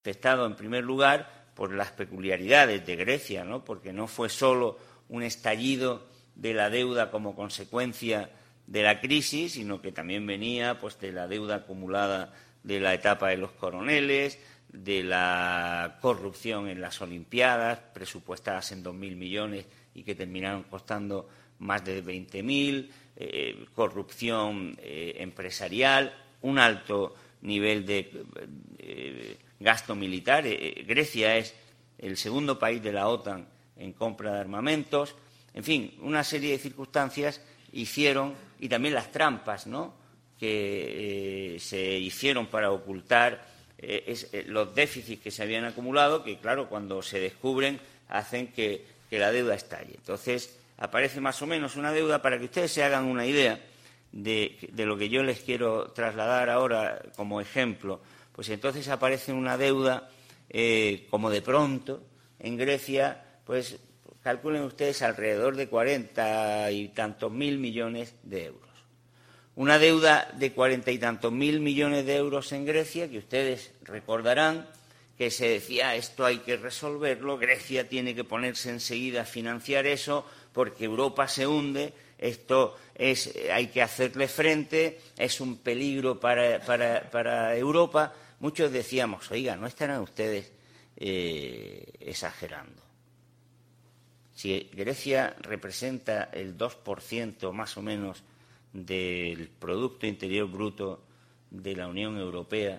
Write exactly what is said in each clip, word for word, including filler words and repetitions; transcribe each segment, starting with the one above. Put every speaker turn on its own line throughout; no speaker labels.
afectado en primer lugar por las peculiaridades de Grecia, ¿no? Porque no fue solo un estallido de la deuda como consecuencia de la crisis, sino que también venía pues de la deuda acumulada de la etapa de los coroneles, de la corrupción en las Olimpiadas, presupuestadas en dos mil millones y que terminaron costando más de veinte mil, eh, corrupción eh, empresarial, un alto nivel de eh, gasto militar. Eh, Grecia es el segundo país de la OTAN en compra de armamentos. En fin, una serie de circunstancias hicieron, y también las trampas, ¿no?, que eh, se hicieron para ocultar eh, es, eh, los déficits que se habían acumulado, que, claro, cuando se descubren hacen que, que la deuda estalle. Entonces, aparece más o menos una deuda, para que ustedes se hagan una idea de, de lo que yo les quiero trasladar ahora como ejemplo. Pues entonces aparece una deuda eh, como de pronto en Grecia, pues calculen ustedes alrededor de cuarenta y tantos mil millones de euros. Una deuda de cuarenta y tantos mil millones de euros en Grecia, que ustedes recordarán que se decía esto hay que resolverlo, Grecia tiene que ponerse enseguida a financiar eso porque Europa se hunde, esto es, hay que hacerle frente, es un peligro para, para, para Europa. Muchos decíamos, oiga, ¿no estarán ustedes eh, exagerando? Si Grecia representa el dos por ciento más o menos del Producto Interior Bruto de la Unión Europea,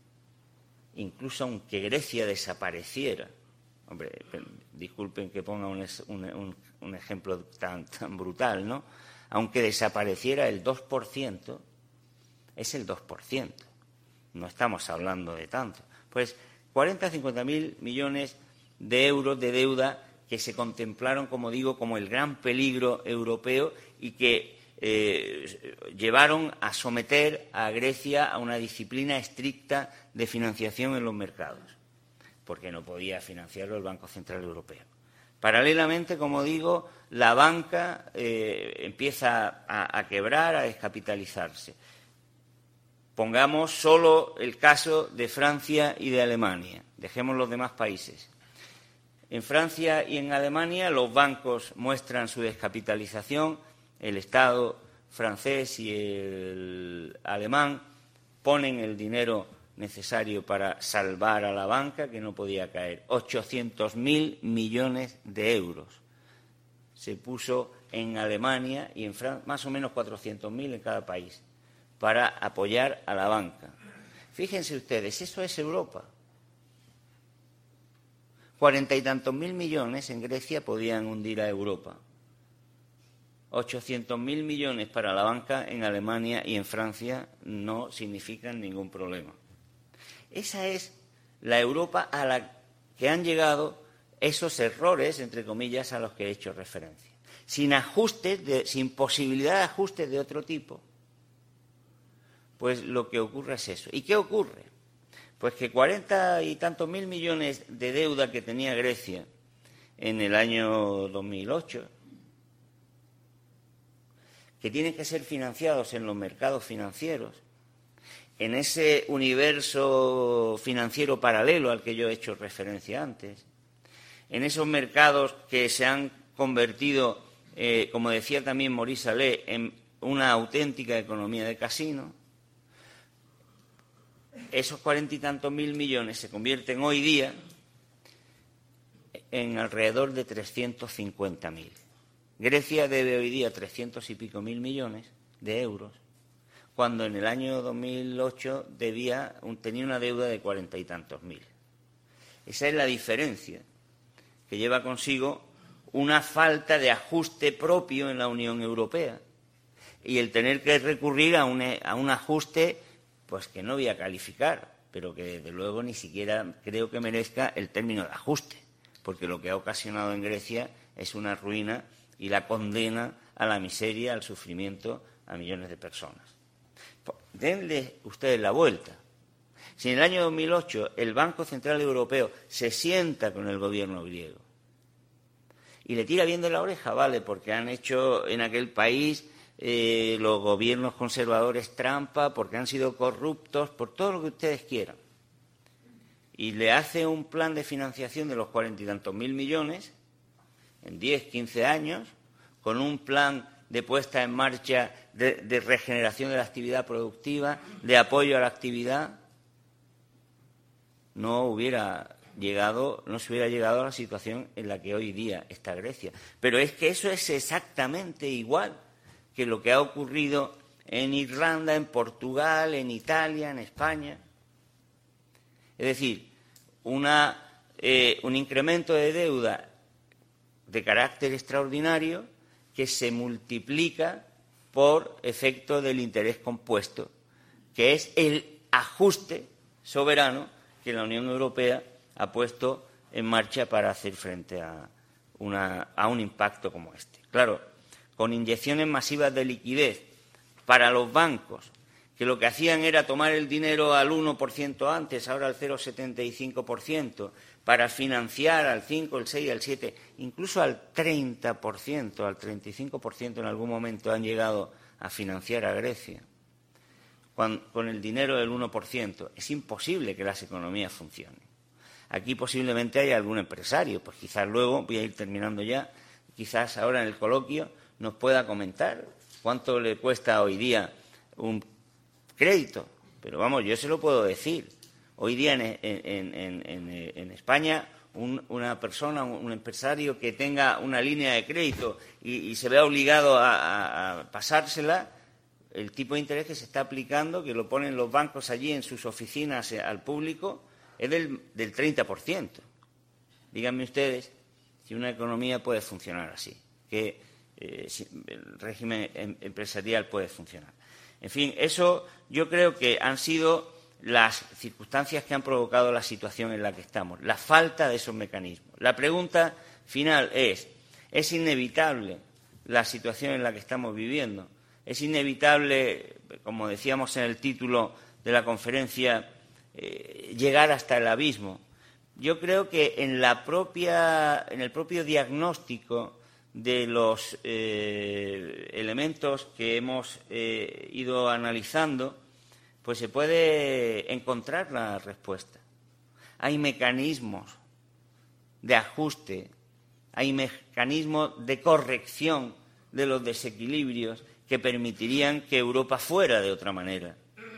incluso aunque Grecia desapareciera, hombre, disculpen que ponga un, un, un ejemplo tan, tan brutal, ¿no? Aunque desapareciera el dos por ciento, es el dos por ciento, no estamos hablando de tanto. Pues cuarenta a cincuenta mil millones de euros de deuda que se contemplaron, como digo, como el gran peligro europeo y que Eh, llevaron a someter a Grecia a una disciplina estricta de financiación en los mercados, porque no podía financiarlo el Banco Central Europeo. Paralelamente, como digo, la banca eh, empieza a, a quebrar, a descapitalizarse. Pongamos solo el caso de Francia y de Alemania, dejemos los demás países. En Francia y en Alemania los bancos muestran su descapitalización. El Estado francés y el alemán ponen el dinero necesario para salvar a la banca, que no podía caer. ochocientos mil millones de euros se puso en Alemania y en Francia, más o menos cuatrocientos mil en cada país, para apoyar a la banca. Fíjense ustedes, eso es Europa. Cuarenta y tantos mil millones en Grecia podían hundir a Europa. ochocientos mil millones para la banca en Alemania y en Francia no significan ningún problema. Esa es la Europa a la que han llegado esos errores, entre comillas, a los que he hecho referencia. Sin ajustes, de, sin posibilidad de ajustes de otro tipo, pues lo que ocurre es eso. ¿Y qué ocurre? Pues que cuarenta y tantos mil millones de deuda que tenía Grecia en el año dos mil ocho, que tienen que ser financiados en los mercados financieros, en ese universo financiero paralelo al que yo he hecho referencia antes, en esos mercados que se han convertido, eh, como decía también Maurice Allais, en una auténtica economía de casino. Esos cuarenta y tantos mil millones se convierten hoy día en alrededor de trescientos cincuenta mil. Grecia debe hoy día trescientos y pico mil millones de euros, cuando en el año dos mil ocho debía, tenía una deuda de cuarenta y tantos mil. Esa es la diferencia que lleva consigo una falta de ajuste propio en la Unión Europea y el tener que recurrir a un, a un ajuste pues que no voy a calificar, pero que desde luego ni siquiera creo que merezca el término de ajuste, porque lo que ha ocasionado en Grecia es una ruina y la condena a la miseria, al sufrimiento a millones de personas. Denle ustedes la vuelta. Si en el año dos mil ocho el Banco Central Europeo se sienta con el gobierno griego y le tira bien de la oreja, vale, porque han hecho en aquel país eh, los gobiernos conservadores trampa, porque han sido corruptos, por todo lo que ustedes quieran. y le hace un plan de financiación de los cuarenta y tantos mil millones en diez, quince años, con un plan de puesta en marcha de, de regeneración de la actividad productiva, de apoyo a la actividad, no hubiera llegado, no se hubiera llegado a la situación en la que hoy día está Grecia. Pero es que eso es exactamente igual que lo que ha ocurrido en Irlanda, en Portugal, en Italia, en España. Es decir, una, eh, un incremento de deuda de carácter extraordinario que se multiplica por efecto del interés compuesto, que es el ajuste soberano que la Unión Europea ha puesto en marcha para hacer frente a, una, a un impacto como este. Claro, con inyecciones masivas de liquidez para los bancos, que lo que hacían era tomar el dinero al uno por ciento antes, ahora al cero coma setenta y cinco por ciento, para financiar al cinco, el seis, al siete, incluso al treinta por ciento, al treinta y cinco por ciento en algún momento han llegado a financiar a Grecia, con, con el dinero del uno por ciento. Es imposible que las economías funcionen. Aquí posiblemente haya algún empresario, pues quizás luego, voy a ir terminando ya, quizás ahora en el coloquio nos pueda comentar cuánto le cuesta hoy día un crédito. Pero vamos, yo se lo puedo decir. Hoy día en, en, en, en, en España, un, una persona, un, un empresario que tenga una línea de crédito y, y se vea obligado a, a, a pasársela, el tipo de interés que se está aplicando, que lo ponen los bancos allí en sus oficinas al público, es del, del treinta por ciento. Díganme ustedes si una economía puede funcionar así, que eh, si el régimen em, empresarial puede funcionar. En fin, eso yo creo que han sido las circunstancias que han provocado la situación en la que estamos, la falta de esos mecanismos. La pregunta final es, ¿es inevitable la situación en la que estamos viviendo? ¿Es inevitable, como decíamos en el título de la conferencia, eh, llegar hasta el abismo? Yo creo que en, la propia, en el propio diagnóstico de los eh, elementos que hemos eh, ido analizando, pues se puede encontrar la respuesta. Hay mecanismos de ajuste, hay mecanismos de corrección de los desequilibrios que permitirían que Europa fuera de otra manera.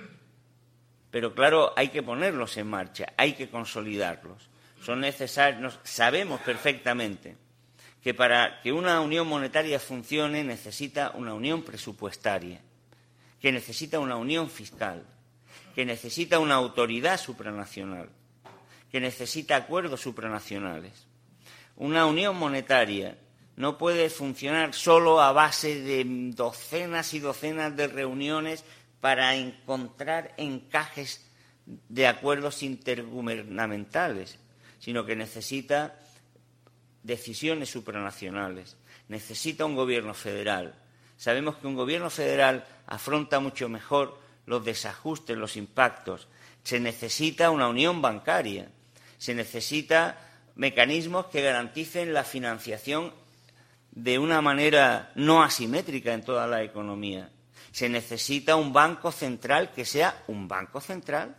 Pero claro, hay que ponerlos en marcha, hay que consolidarlos. Son necesarios, sabemos perfectamente que para que una unión monetaria funcione necesita una unión presupuestaria, que necesita una unión fiscal, que necesita una autoridad supranacional, que necesita acuerdos supranacionales. Una unión monetaria no puede funcionar solo a base de docenas y docenas de reuniones para encontrar encajes de acuerdos intergubernamentales, sino que necesita decisiones supranacionales, necesita un gobierno federal. Sabemos que un gobierno federal afronta mucho mejor los desajustes, los impactos. Se necesita una unión bancaria, se necesita mecanismos que garanticen la financiación de una manera no asimétrica en toda la economía. Se necesita un banco central que sea un banco central.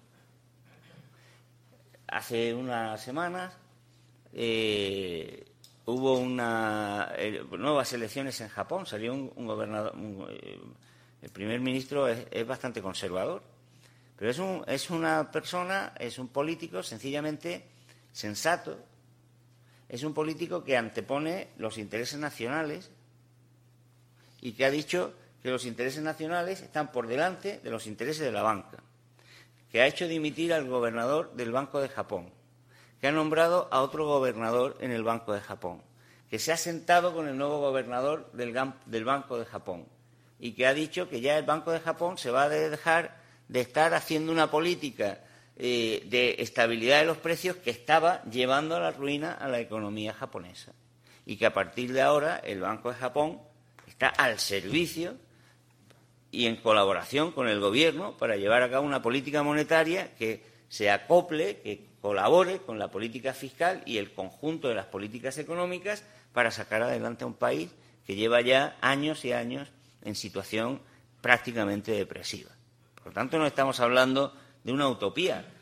Hace unas semanas eh, hubo una, eh, nuevas elecciones en Japón, salió un, un gobernador... Un, eh, el primer ministro es, es bastante conservador, pero es, un, es una persona, es un político sencillamente sensato, es un político que antepone los intereses nacionales y que ha dicho que los intereses nacionales están por delante de los intereses de la banca, que ha hecho dimitir al gobernador del Banco de Japón, que ha nombrado a otro gobernador en el Banco de Japón, que se ha sentado con el nuevo gobernador del, del Banco de Japón, y que ha dicho que ya el Banco de Japón se va a dejar de estar haciendo una política eh, de estabilidad de los precios que estaba llevando a la ruina a la economía japonesa. Y que a partir de ahora el Banco de Japón está al servicio y en colaboración con el Gobierno para llevar a cabo una política monetaria que se acople, que colabore con la política fiscal y el conjunto de las políticas económicas para sacar adelante a un país que lleva ya años y años en situación prácticamente depresiva. Por lo tanto, no estamos hablando de una utopía,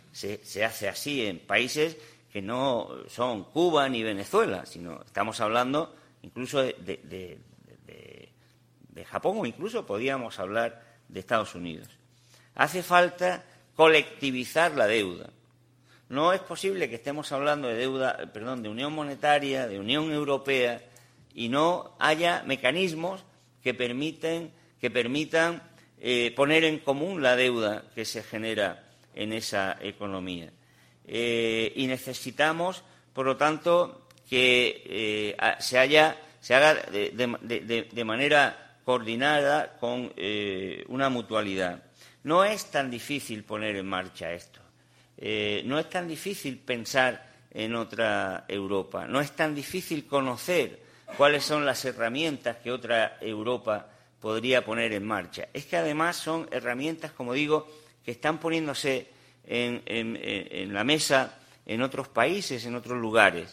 se, se hace así en países que no son Cuba ni Venezuela, sino estamos hablando incluso de, de, de, de, de Japón, o incluso podríamos hablar de Estados Unidos. Hace falta colectivizar la deuda. No es posible que estemos hablando de deuda, perdón, de unión monetaria, de Unión Europea, y no haya mecanismos que permiten, que permitan eh, poner en común la deuda que se genera en esa economía. Eh, y necesitamos, por lo tanto, que eh, se, haya, se haga de, de, de, de manera coordinada con eh, una mutualidad. No es tan difícil poner en marcha esto. Eh, no es tan difícil pensar en otra Europa. No es tan difícil conocer cuáles son las herramientas que otra Europa podría poner en marcha. Es que además son herramientas, como digo, que están poniéndose en, en, en la mesa en otros países, en otros lugares.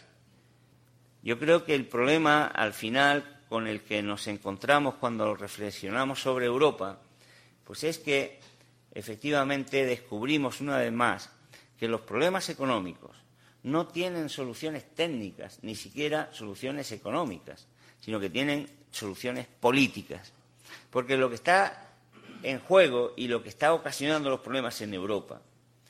Yo creo que el problema, al final, con el que nos encontramos cuando reflexionamos sobre Europa, pues es que efectivamente descubrimos una vez más que los problemas económicos no tienen soluciones técnicas, ni siquiera soluciones económicas, sino que tienen soluciones políticas. Porque lo que está en juego y lo que está ocasionando los problemas en Europa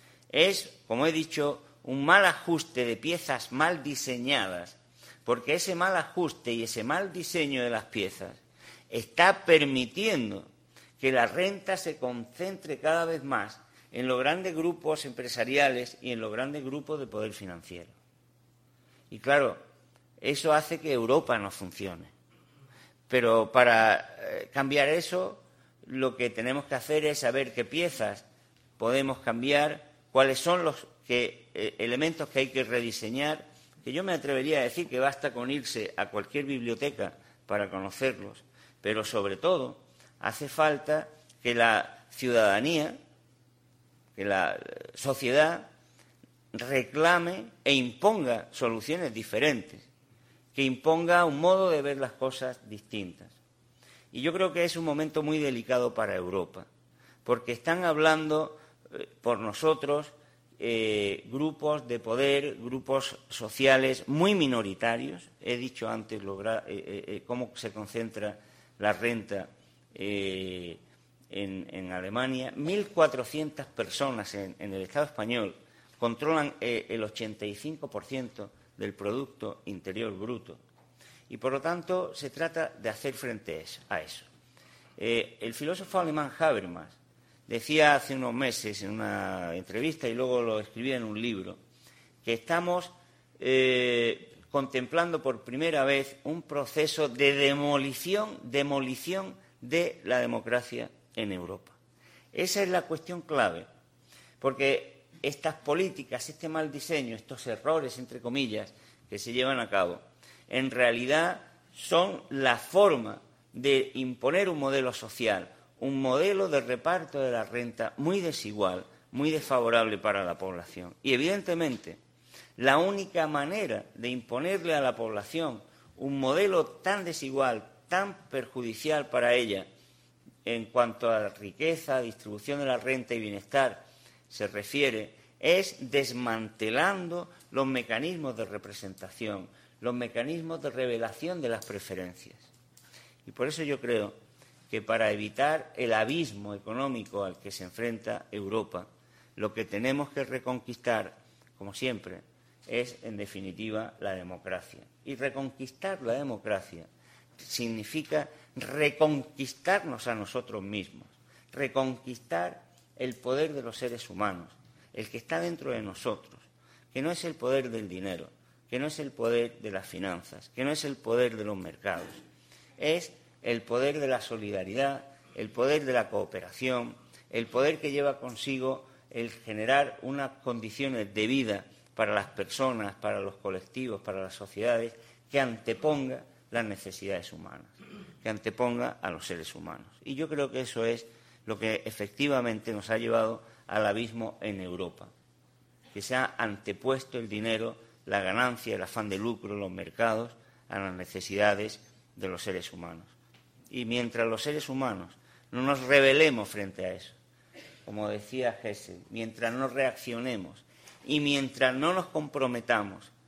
es, como he dicho, un mal ajuste de piezas mal diseñadas, porque ese mal ajuste y ese mal diseño de las piezas está permitiendo que la renta se concentre cada vez más en los grandes grupos empresariales y en los grandes grupos de poder financiero. Y claro, eso hace que Europa no funcione. Pero para eh, cambiar eso, lo que tenemos que hacer es saber qué piezas podemos cambiar, cuáles son los que, eh, elementos que hay que rediseñar, que yo me atrevería a decir que basta con irse a cualquier biblioteca para conocerlos, pero sobre todo hace falta que la ciudadanía, que la sociedad reclame e imponga soluciones diferentes, que imponga un modo de ver las cosas distintas. Y yo creo que es un momento muy delicado para Europa, porque están hablando eh, por nosotros eh, grupos de poder, grupos sociales muy minoritarios. He dicho antes logra, eh, eh, cómo se concentra la renta eh, en, en Alemania. mil cuatrocientas personas en, en el Estado español controlan eh, el ochenta y cinco por ciento del Producto Interior Bruto. Y, por lo tanto, se trata de hacer frente a eso. Eh, el filósofo alemán Habermas decía hace unos meses en una entrevista, y luego lo escribía en un libro, que estamos eh, contemplando por primera vez un proceso de demolición, demolición de la democracia en Europa. Esa es la cuestión clave, porque estas políticas, este mal diseño, estos errores, entre comillas, que se llevan a cabo, en realidad son la forma de imponer un modelo social, un modelo de reparto de la renta muy desigual, muy desfavorable para la población. Y, evidentemente, la única manera de imponerle a la población un modelo tan desigual, tan perjudicial para ella, en cuanto a riqueza, distribución de la renta y bienestar se refiere, es desmantelando los mecanismos de representación, los mecanismos de revelación de las preferencias. Y por eso yo creo que para evitar el abismo económico al que se enfrenta Europa, lo que tenemos que reconquistar, como siempre, es, en definitiva, la democracia. Y reconquistar la democracia significa reconquistarnos a nosotros mismos, reconquistar el poder de los seres humanos, el que está dentro de nosotros, que no es el poder del dinero, que no es el poder de las finanzas, que no es el poder de los mercados, es el poder de la solidaridad, el poder de la cooperación, el poder que lleva consigo el generar unas condiciones de vida para las personas, para los colectivos, para las sociedades, que anteponga las necesidades humanas, que anteponga a los seres humanos. Y yo creo que eso es lo que efectivamente nos ha llevado al abismo en Europa, que se ha antepuesto el dinero, la ganancia, el afán de lucro, los mercados, a las necesidades de los seres humanos. Y mientras los seres humanos no nos rebelemos frente a eso, como decía Hessel, mientras no reaccionemos y mientras no nos comprometamos